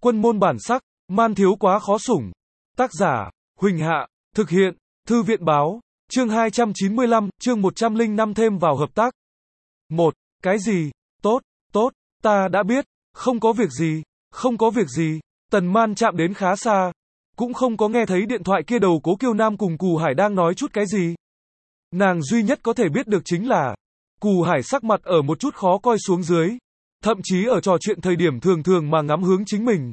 Quân môn bản sắc, man thiếu quá khó sủng. Tác giả, Huỳnh Hạ, thực hiện, Thư viện báo, chương 295, chương 105 thêm vào hợp tác. 1. Cái gì? Tốt, tốt, ta đã biết, không có việc gì, không có việc gì. Tần Man chạm đến khá xa, cũng không có nghe thấy điện thoại kia đầu Cố Kiêu Nam cùng Cù Hải đang nói chút cái gì. Nàng duy nhất có thể biết được chính là, Cù Hải sắc mặt ở một chút khó coi xuống dưới, thậm chí ở trò chuyện thời điểm thường thường mà ngắm hướng chính mình.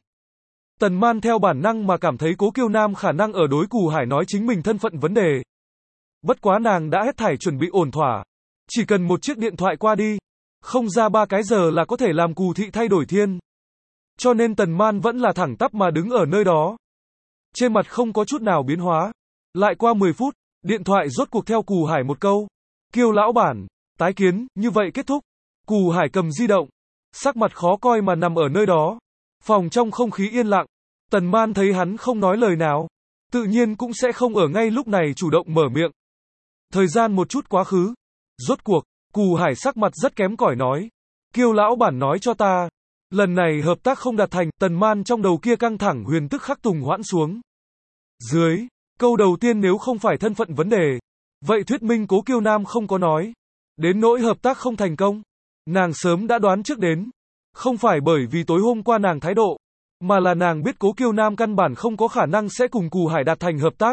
Tần Man theo bản năng mà cảm thấy Cố Kiêu Nam khả năng ở đối Cù Hải nói chính mình thân phận vấn đề. Bất quá nàng đã hết thảy chuẩn bị ổn thỏa, chỉ cần một chiếc điện thoại qua đi, không ra 3 cái giờ là có thể làm Cù thị thay đổi thiên. Cho nên Tần Man vẫn là thẳng tắp mà đứng ở nơi đó. Trên mặt không có chút nào biến hóa. Lại qua 10 phút, điện thoại rốt cuộc theo Cù Hải một câu. Kiêu lão bản, tái kiến, như vậy kết thúc. Cù Hải cầm di động, sắc mặt khó coi mà nằm ở nơi đó. Phòng trong không khí yên lặng. Tần Man thấy hắn không nói lời nào, tự nhiên cũng sẽ không ở ngay lúc này chủ động mở miệng. Thời gian một chút quá khứ. Rốt cuộc, Cù Hải sắc mặt rất kém cỏi nói. Kiêu lão bản nói cho ta, lần này hợp tác không đạt thành. Tần Man trong đầu kia căng thẳng huyền tức khắc tùng hoãn xuống. Dưới, câu đầu tiên nếu không phải thân phận vấn đề, vậy thuyết minh Cố Kiêu Nam không có nói. Đến nỗi hợp tác không thành công, nàng sớm đã đoán trước đến. Không phải bởi vì tối hôm qua nàng thái độ, mà là nàng biết Cố Kiêu Nam căn bản không có khả năng sẽ cùng Cù Hải đạt thành hợp tác.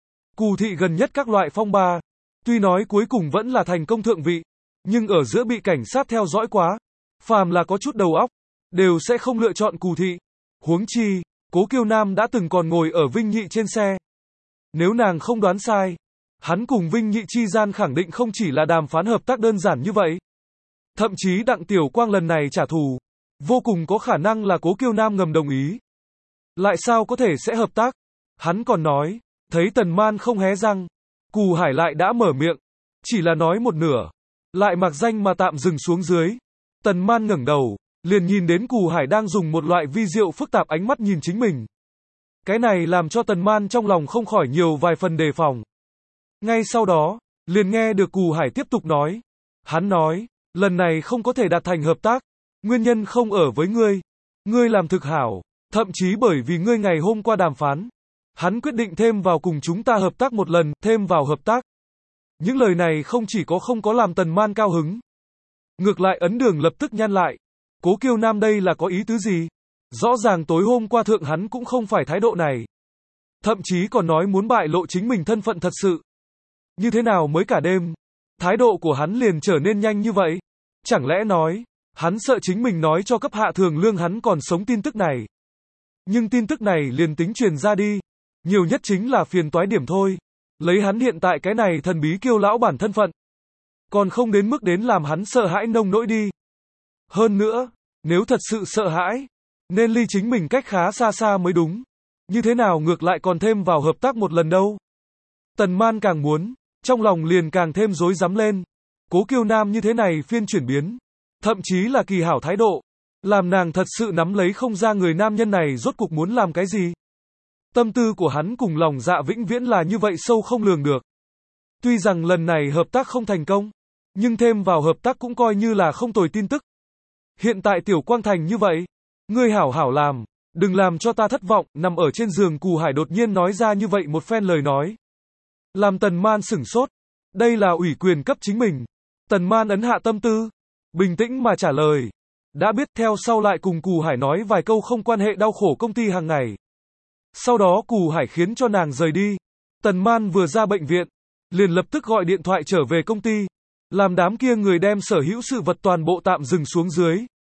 Cù thị gần nhất các loại phong ba, tuy nói cuối cùng vẫn là thành công thượng vị, nhưng ở giữa bị cảnh sát theo dõi quá, phàm là có chút đầu óc, đều sẽ không lựa chọn Cù thị. Huống chi, Cố Kiêu Nam đã từng còn ngồi ở Vinh Nhị trên xe. Nếu nàng không đoán sai, hắn cùng Vinh Nhị chi gian khẳng định không chỉ là đàm phán hợp tác đơn giản như vậy. Thậm chí Đặng Tiểu Quang lần này trả thù, vô cùng có khả năng là Cố Kiêu Nam ngầm đồng ý. Lại sao có thể sẽ hợp tác? Hắn còn nói, thấy Tần Man không hé răng, Cù Hải lại đã mở miệng, chỉ là nói một nửa, lại mặc danh mà tạm dừng xuống dưới. Tần Man ngẩng đầu, liền nhìn đến Cù Hải đang dùng một loại vi diệu phức tạp ánh mắt nhìn chính mình. Cái này làm cho Tần Man trong lòng không khỏi nhiều vài phần đề phòng. Ngay sau đó, liền nghe được Cù Hải tiếp tục nói. Hắn nói, lần này không có thể đạt thành hợp tác, nguyên nhân không ở với ngươi. Ngươi làm thực hảo, thậm chí bởi vì ngươi ngày hôm qua đàm phán, hắn quyết định thêm vào cùng chúng ta hợp tác một lần, thêm vào hợp tác. Những lời này không chỉ có không có làm Tần Man cao hứng, ngược lại ấn đường lập tức nhăn lại. Cố Kiêu Nam đây là có ý tứ gì? Rõ ràng tối hôm qua thượng hắn cũng không phải thái độ này. Thậm chí còn nói muốn bại lộ chính mình thân phận thật sự. Như thế nào mới cả đêm, thái độ của hắn liền trở nên nhanh như vậy? Chẳng lẽ nói, hắn sợ chính mình nói cho cấp hạ thường lương hắn còn sống tin tức này. Nhưng tin tức này liền tính truyền ra đi, nhiều nhất chính là phiền toái điểm thôi. Lấy hắn hiện tại cái này thần bí Kiêu lão bản thân phận, còn không đến mức đến làm hắn sợ hãi nông nỗi đi. Hơn nữa, nếu thật sự sợ hãi, nên ly chính mình cách khá xa xa mới đúng. Như thế nào ngược lại còn thêm vào hợp tác một lần đâu. Tần Man càng muốn, trong lòng liền càng thêm rối rắm lên. Cố Kiêu Nam như thế này phiên chuyển biến, thậm chí là kỳ hảo thái độ, làm nàng thật sự nắm lấy không ra người nam nhân này rốt cuộc muốn làm cái gì. Tâm tư của hắn cùng lòng dạ vĩnh viễn là như vậy sâu không lường được. Tuy rằng lần này hợp tác không thành công, nhưng thêm vào hợp tác cũng coi như là không tồi tin tức. Hiện tại Tiểu Quang thành như vậy, ngươi hảo hảo làm, đừng làm cho ta thất vọng. Nằm ở trên giường Cù Hải đột nhiên nói ra như vậy một phen lời nói, làm Tần Man sửng sốt. Đây là ủy quyền cấp chính mình. Tần Man ấn hạ tâm tư, bình tĩnh mà trả lời. Đã biết. Theo sau lại cùng Cù Hải nói vài câu không quan hệ đau khổ công ty hàng ngày. Sau đó Cù Hải khiến cho nàng rời đi. Tần Man vừa ra bệnh viện, liền lập tức gọi điện thoại trở về công ty, làm đám kia người đem sở hữu sự vật toàn bộ tạm dừng xuống dưới.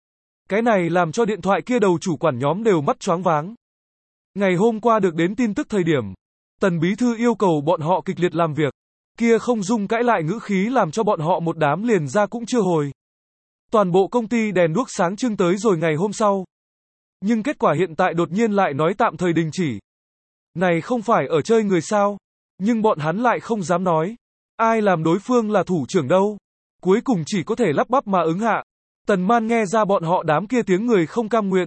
Cái này làm cho điện thoại kia đầu chủ quản nhóm đều mắt choáng váng. Ngày hôm qua được đến tin tức thời điểm, Tần bí thư yêu cầu bọn họ kịch liệt làm việc, kia không dung cãi lại ngữ khí làm cho bọn họ một đám liền ra cũng chưa hồi. Toàn bộ công ty đèn đuốc sáng trưng tới rồi ngày hôm sau. Nhưng kết quả hiện tại đột nhiên lại nói tạm thời đình chỉ. Này không phải ở chơi người sao? Nhưng bọn hắn lại không dám nói. Ai làm đối phương là thủ trưởng đâu? Cuối cùng chỉ có thể lắp bắp mà ứng hạ. Tần Man nghe ra bọn họ đám kia tiếng người không cam nguyện.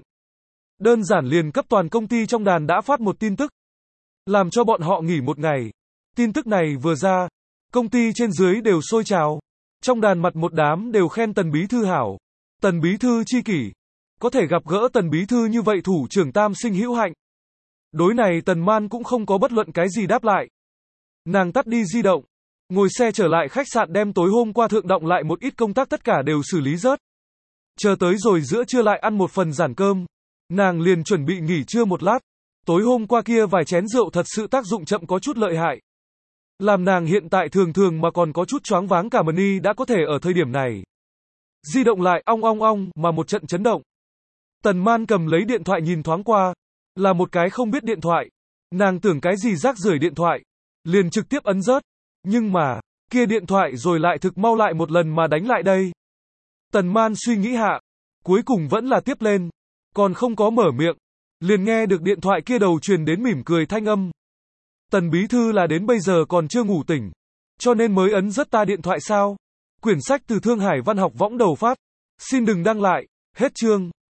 Đơn giản liền cấp toàn công ty trong đàn đã phát một tin tức, làm cho bọn họ nghỉ một ngày. Tin tức này vừa ra, công ty trên dưới đều sôi trào. Trong đàn mặt một đám đều khen Tần bí thư hảo. Tần bí thư chi kỷ. có thể gặp gỡ Tần bí thư như vậy thủ trưởng tam sinh hữu hạnh. Đối này Tần Man cũng không có bất luận cái gì đáp lại. Nàng tắt đi di động, ngồi xe trở lại khách sạn đem tối hôm qua thượng động lại một ít công tác tất cả đều xử lý rớt. Chờ tới rồi giữa trưa lại ăn một phần giản cơm, nàng liền chuẩn bị nghỉ trưa một lát. Tối hôm qua kia vài chén rượu thật sự tác dụng chậm có chút lợi hại. Làm nàng hiện tại thường thường mà còn có chút choáng váng cả mani đã có thể ở thời điểm này. Di động lại ong ong ong mà một trận chấn động. Tần Man cầm lấy điện thoại nhìn thoáng qua, là một cái không biết điện thoại. Nàng tưởng cái gì rác rưởi điện thoại, liền trực tiếp ấn rớt. Nhưng mà, kia điện thoại rồi lại thực mau lại một lần mà đánh lại đây. Tần Man suy nghĩ hạ, cuối cùng vẫn là tiếp lên, còn không có mở miệng, liền nghe được điện thoại kia đầu truyền đến mỉm cười thanh âm. Tần bí thư là đến bây giờ còn chưa ngủ tỉnh, cho nên mới ấn rất ta điện thoại sao? Quyển sách từ Thương Hải Văn học võng đầu phát. Xin đừng đăng lại, hết chương.